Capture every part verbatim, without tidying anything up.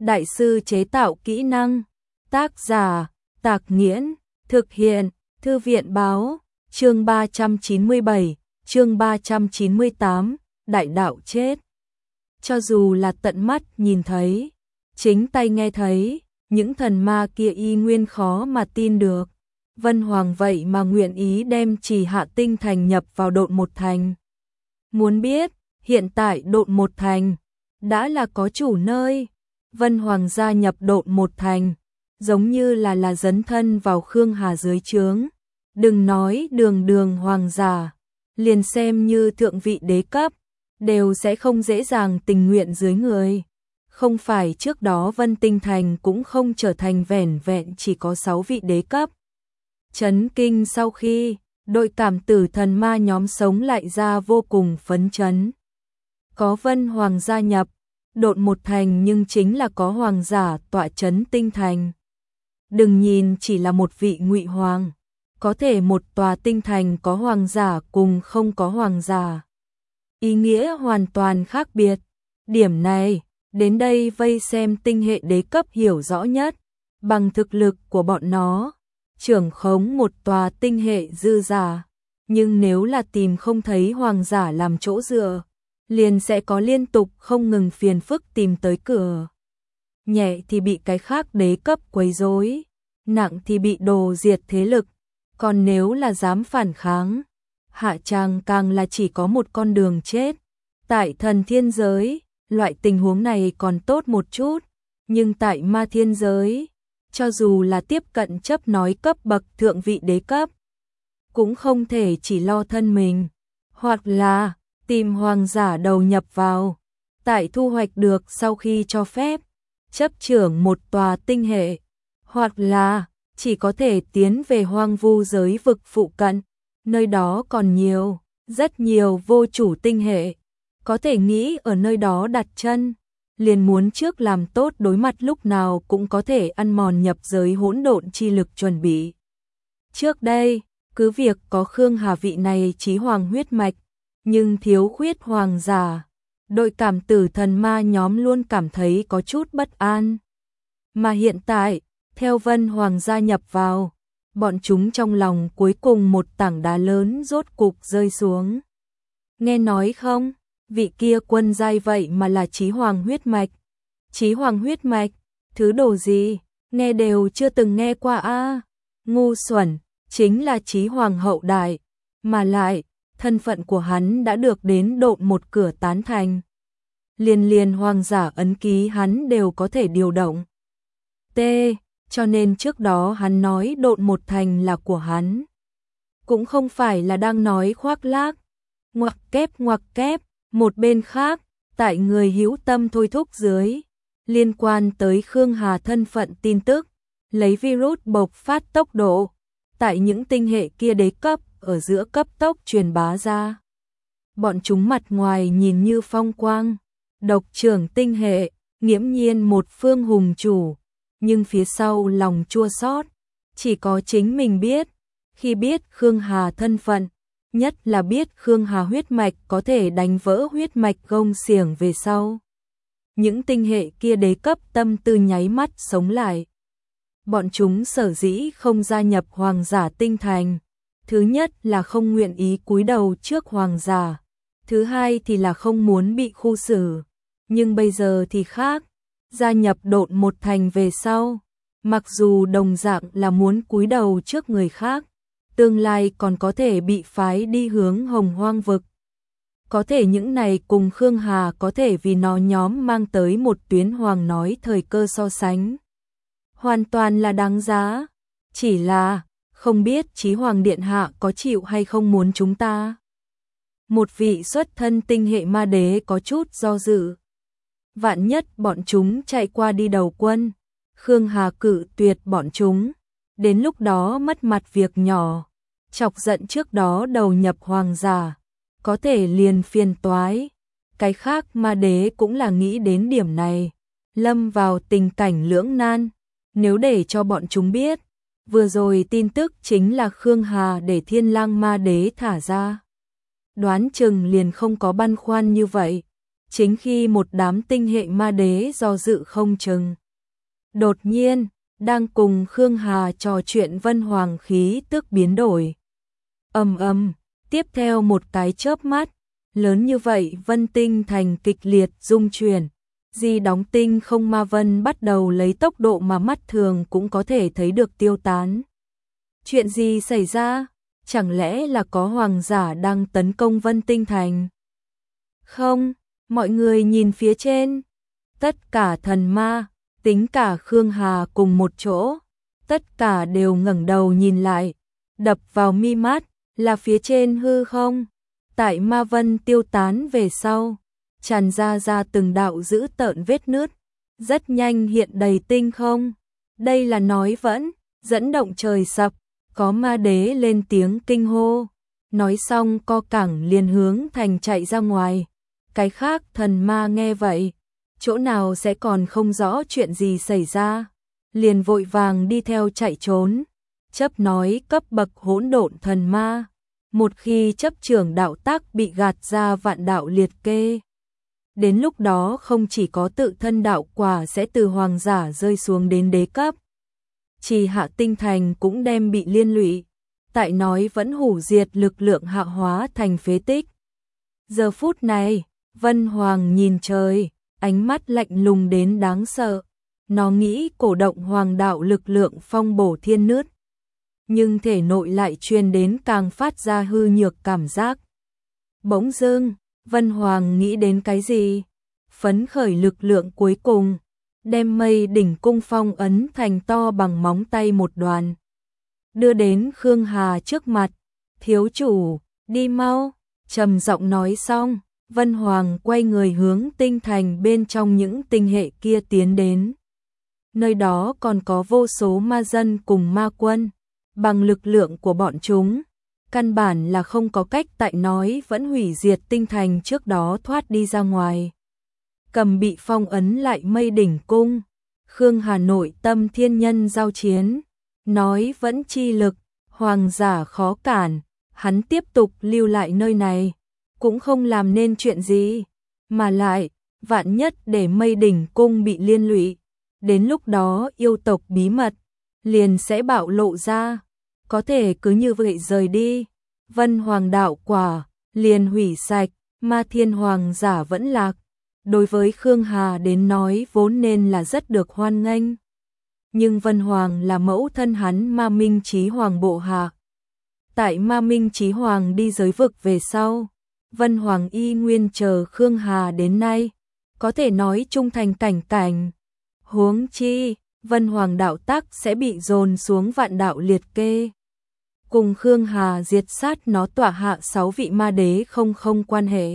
đại sư chế tạo kỹ năng. Tác giả, Tạc Nghiễn, thực hiện, Thư viện Báo, chương ba trăm chín mươi bảy, chương ba trăm chín mươi tám, đại đạo chết. Cho dù là tận mắt nhìn thấy, chính tay nghe thấy, những thần ma kia y nguyên khó mà tin được. Vân Hoàng vậy mà nguyện ý đem Trì Hạ Tinh Thành nhập vào Độn Một Thành. Muốn biết, hiện tại Độn Một Thành đã là có chủ nơi. Vân Hoàng gia nhập Độn Một Thành, giống như là là dấn thân vào Khương Hà dưới trướng. Đừng nói đường đường hoàng giả, liền xem như thượng vị đế cấp, đều sẽ không dễ dàng tình nguyện dưới người. Không phải trước đó Vân Tinh Thành cũng không trở thành vẻn vẹn chỉ có sáu vị đế cấp. Chấn kinh sau khi, đội cảm tử thần ma nhóm sống lại ra vô cùng phấn chấn. Có Vân Hoàng gia nhập, Độn Một Thành nhưng chính là có hoàng giả tọa chấn tinh thành. Đừng nhìn chỉ là một vị ngụy hoàng, có thể một tòa tinh thành có hoàng giả cùng không có hoàng giả. Ý nghĩa hoàn toàn khác biệt. Điểm này, đến đây vây xem tinh hệ đế cấp hiểu rõ nhất. Bằng thực lực của bọn nó, trưởng khống một tòa tinh hệ dư giả. Nhưng nếu là tìm không thấy hoàng giả làm chỗ dựa, liền sẽ có liên tục không ngừng phiền phức tìm tới cửa. Nhẹ thì bị cái khác đế cấp quấy rối, nặng thì bị đồ diệt thế lực. Còn nếu là dám phản kháng, hạ tràng càng là chỉ có một con đường chết. Tại thần thiên giới, loại tình huống này còn tốt một chút, nhưng tại ma thiên giới, cho dù là tiếp cận chấp nói cấp bậc thượng vị đế cấp, cũng không thể chỉ lo thân mình, hoặc là tìm hoàng giả đầu nhập vào. Tại thu hoạch được sau khi cho phép, chấp trưởng một tòa tinh hệ, hoặc là chỉ có thể tiến về hoang vu giới vực phụ cận, nơi đó còn nhiều, rất nhiều vô chủ tinh hệ, có thể nghĩ ở nơi đó đặt chân, liền muốn trước làm tốt đối mặt lúc nào cũng có thể ăn mòn nhập giới hỗn độn chi lực chuẩn bị. Trước đây, cứ việc có Khương Hà vị này chí hoàng huyết mạch, nhưng thiếu khuyết hoàng giả, đội cảm tử thần ma nhóm luôn cảm thấy có chút bất an. Mà hiện tại, theo Vân Hoàng gia nhập vào, bọn chúng trong lòng cuối cùng một tảng đá lớn rốt cục rơi xuống. Nghe nói không, vị kia quân giai vậy mà là chí hoàng huyết mạch. Chí hoàng huyết mạch, thứ đồ gì, nghe đều chưa từng nghe qua a. À, ngu xuẩn, chính là chí hoàng hậu đại, mà lại, thân phận của hắn đã được đến Độn Một cửa tán thành. Liền liền hoàng giả ấn ký hắn đều có thể điều động. T. Cho nên trước đó hắn nói Độn Một Thành là của hắn, cũng không phải là đang nói khoác lác. Ngoặc kép ngoặc kép, một bên khác, tại người hữu tâm thôi thúc dưới, liên quan tới Khương Hà thân phận tin tức, lấy virus bộc phát tốc độ, tại những tinh hệ kia đế cấp ở giữa cấp tốc truyền bá ra. Bọn chúng mặt ngoài nhìn như phong quang, độc trưởng tinh hệ, nghiễm nhiên một phương hùng chủ, nhưng phía sau lòng chua xót, chỉ có chính mình biết. Khi biết Khương Hà thân phận, nhất là biết Khương Hà huyết mạch có thể đánh vỡ huyết mạch gông xiềng về sau, những tinh hệ kia đế cấp tâm tư nháy mắt sống lại. Bọn chúng sở dĩ không gia nhập hoàng giả tinh thành, thứ nhất là không nguyện ý cúi đầu trước hoàng giả, thứ hai thì là không muốn bị khu xử. Nhưng bây giờ thì khác, gia nhập Độn Một Thành về sau, mặc dù đồng dạng là muốn cúi đầu trước người khác, tương lai còn có thể bị phái đi hướng Hồng Hoang vực. Có thể những này cùng Khương Hà có thể vì nó nhóm mang tới một tuyến hoàng nói thời cơ so sánh, hoàn toàn là đáng giá. Chỉ là, không biết Chí Hoàng Điện Hạ có chịu hay không muốn chúng ta. Một vị xuất thân tinh hệ ma đế có chút do dự. Vạn nhất bọn chúng chạy qua đi đầu quân, Khương Hà cự tuyệt bọn chúng, đến lúc đó mất mặt việc nhỏ, chọc giận trước đó đầu nhập hoàng giả, có thể liền phiền toái. Cái khác ma đế cũng là nghĩ đến điểm này, lâm vào tình cảnh lưỡng nan. Nếu để cho bọn chúng biết, vừa rồi tin tức chính là Khương Hà để Thiên Lang ma đế thả ra, đoán chừng liền không có băn khoăn như vậy. Chính khi một đám tinh hệ ma đế do dự không chừng. Đột nhiên, đang cùng Khương Hà trò chuyện Vân Hoàng khí tức biến đổi. Ầm ầm, tiếp theo một cái chớp mắt, lớn như vậy Vân Tinh thành kịch liệt rung chuyển. Di đóng tinh không ma vân bắt đầu lấy tốc độ mà mắt thường cũng có thể thấy được tiêu tán. Chuyện gì xảy ra? Chẳng lẽ là có hoàng giả đang tấn công Vân Tinh thành? Không, mọi người nhìn phía trên. Tất cả thần ma, tính cả Khương Hà cùng một chỗ, tất cả đều ngẩng đầu nhìn lại, đập vào mi mắt là phía trên hư không. Tại ma vân tiêu tán về sau, tràn ra ra từng đạo dữ tợn vết nứt, rất nhanh hiện đầy tinh không. Đây là nói vẫn, dẫn động trời sập, có ma đế lên tiếng kinh hô. Nói xong co cẳng liền hướng thành chạy ra ngoài. Cái khác thần ma nghe vậy, chỗ nào sẽ còn không rõ chuyện gì xảy ra, liền vội vàng đi theo chạy trốn. Chấp nói cấp bậc hỗn độn thần ma, một khi chấp trưởng đạo tác bị gạt ra vạn đạo liệt kê. Đến lúc đó không chỉ có tự thân đạo quả sẽ từ hoàng giả rơi xuống đến đế cấp, Trì Hạ Tinh thành cũng đem bị liên lụy, tại nói vẫn hủ diệt lực lượng hạ hóa thành phế tích. Giờ phút này, Vân Hoàng nhìn trời, ánh mắt lạnh lùng đến đáng sợ. Nó nghĩ cổ động hoàng đạo lực lượng phong bổ thiên nứt, nhưng thể nội lại truyền đến càng phát ra hư nhược cảm giác. Bỗng dưng, Vân Hoàng nghĩ đến cái gì? Phấn khởi lực lượng cuối cùng, đem mây đỉnh cung phong ấn thành to bằng móng tay một đoàn. Đưa đến Khương Hà trước mặt, thiếu chủ, đi mau, trầm giọng nói xong, Vân Hoàng quay người hướng tinh thành bên trong những tinh hệ kia tiến đến. Nơi đó còn có vô số ma dân cùng ma quân, bằng lực lượng của bọn chúng, căn bản là không có cách tại nói vẫn hủy diệt tinh thành trước đó thoát đi ra ngoài. Cầm bị phong ấn lại mây đỉnh cung, Khương Hà nội tâm thiên nhân giao chiến, nói vẫn chi lực, hoàng giả khó cản, hắn tiếp tục lưu lại nơi này, cũng không làm nên chuyện gì, mà lại, vạn nhất để mây đỉnh cung bị liên lụy, đến lúc đó yêu tộc bí mật, liền sẽ bạo lộ ra, có thể cứ như vậy rời đi, Vân Hoàng đạo quả, liền hủy sạch, ma thiên hoàng giả vẫn lạc. Đối với Khương Hà đến nói vốn nên là rất được hoan nghênh. Nhưng Vân Hoàng là mẫu thân hắn Ma Minh Chí Hoàng bộ hạ. Tại Ma Minh Chí Hoàng đi giới vực về sau, Vân Hoàng y nguyên chờ Khương Hà đến nay, có thể nói trung thành cảnh cảnh. Huống chi, Vân Hoàng đạo tắc sẽ bị dồn xuống vạn đạo liệt kê. Cùng Khương Hà diệt sát nó tỏa hạ sáu vị ma đế không không quan hệ.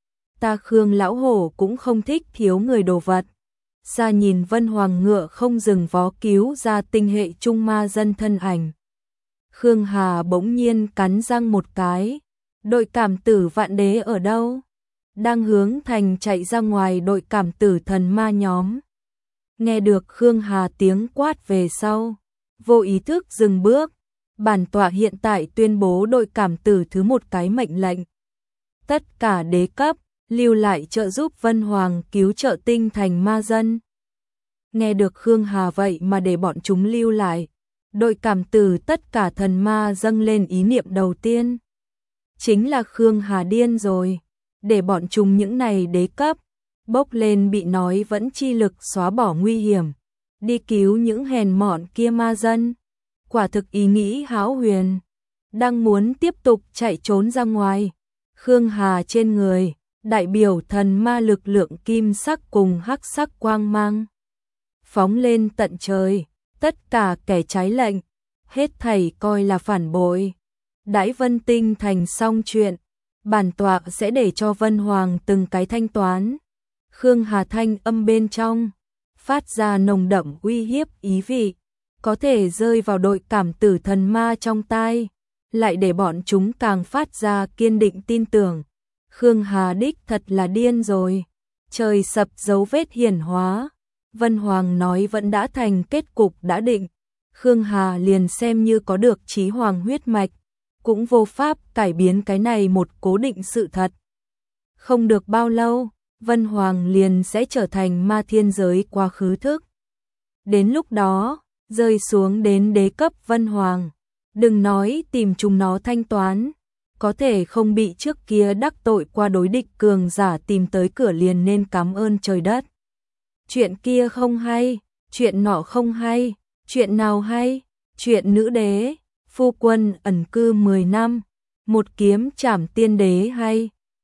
Ta Khương lão hổ cũng không thích thiếu người đồ vật. Xa nhìn Vân Hoàng ngựa không dừng vó cứu ra tinh hệ trung ma dân thân ảnh. Khương Hà bỗng nhiên cắn răng một cái. Đội cảm tử vạn đế ở đâu? Đang hướng thành chạy ra ngoài đội cảm tử thần ma nhóm. Nghe được Khương Hà tiếng quát về sau, vô ý thức dừng bước. Bản tọa hiện tại tuyên bố đội cảm tử thứ một cái mệnh lệnh. Tất cả đế cấp lưu lại trợ giúp Vân Hoàng cứu trợ tinh thành ma dân. Nghe được Khương Hà vậy mà để bọn chúng lưu lại, đội cảm tử tất cả thần ma dâng lên ý niệm đầu tiên. Chính là Khương Hà điên rồi, để bọn chúng những này đế cấp, bốc lên bị nói vẫn chi lực xóa bỏ nguy hiểm, đi cứu những hèn mọn kia ma dân. Quả thực ý nghĩ hão huyền, đang muốn tiếp tục chạy trốn ra ngoài. Khương Hà trên người đại biểu thần ma lực lượng kim sắc cùng hắc sắc quang mang. Phóng lên tận trời, tất cả kẻ trái lệnh, hết thảy coi là phản bội. Đãi Vân Tinh thành xong chuyện, bản tọa sẽ để cho Vân Hoàng từng cái thanh toán. Khương Hà thanh âm bên trong, phát ra nồng đậm uy hiếp ý vị, có thể rơi vào đội cảm tử thần ma trong tai, lại để bọn chúng càng phát ra kiên định tin tưởng. Khương Hà đích thật là điên rồi. Trời sập dấu vết hiển hóa. Vân Hoàng nói vẫn đã thành kết cục đã định. Khương Hà liền xem như có được chí hoàng huyết mạch, cũng vô pháp cải biến cái này một cố định sự thật. Không được bao lâu, Vân Hoàng liền sẽ trở thành ma thiên giới quá khứ thức. Đến lúc đó, rơi xuống đến đế cấp Vân Hoàng, đừng nói tìm chúng nó thanh toán, có thể không bị trước kia đắc tội qua đối địch cường giả tìm tới cửa liền nên cảm ơn trời đất. Chuyện kia không hay, chuyện nọ không hay, chuyện nào hay, chuyện nữ đế, phu quân ẩn cư mười năm, một kiếm trảm tiên đế hay.